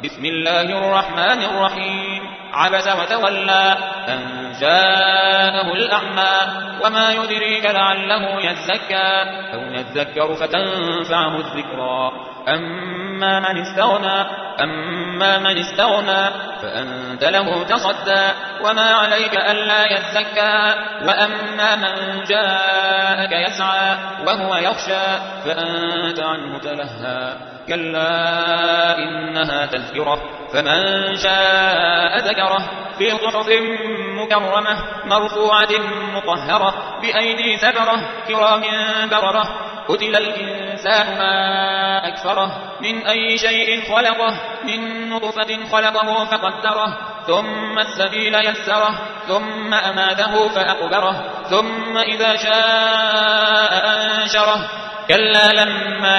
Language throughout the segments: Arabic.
بسم الله الرحمن الرحيم عبس وتولى أن جاءه الأعمى وما يدريك لعله يزكى أو يذكر فتنفعه الذكرى أما من استغنى فأنت له تصدى وما عليك ألا يزكى وأما من جاءك يسعى وهو يخشى فأنت عنه تلهى كلا إنها تذكرة فمن شاء ذكره في صحف مكرمة مرفوعة مطهرة بأيدي سفرة كرام بررة قتل الإنسان ما أكفره من أي شيء خلقه من نطفة خلقه فقدره ثم السبيل يسره ثم أماته فأقبره ثم إذا شاء أنشره كلا لما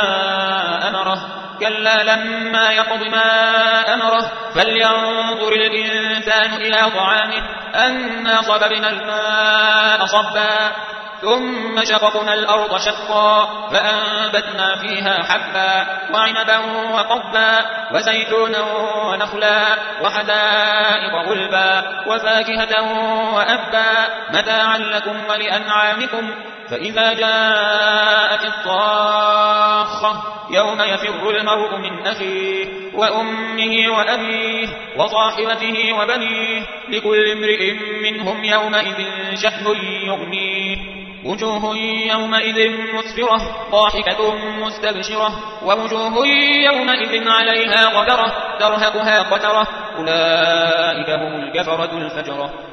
يقض ما أمره فلينظر الإنسان إلى طعامه أنا صببنا الماء صبا ثم شققنا الأرض شقا فأنبتنا فيها حبا وعنبا وقضبا وزيتونا ونخلا وحدائق غلبا وفاكهة وأبا متاعا لكم ولأنعامكم فإذا جاءت الطاخة يوم يفر المرء من أخيه وأمه وأبيه وصاحبته وبنيه لكل امرئ منهم يومئذ شأن يغنيه وجوه يومئذ مسفرة ضاحكة مستبشرة ووجوه يومئذ عليها غبرة ترهقها قترة أولئك هم الكفرة الفجرة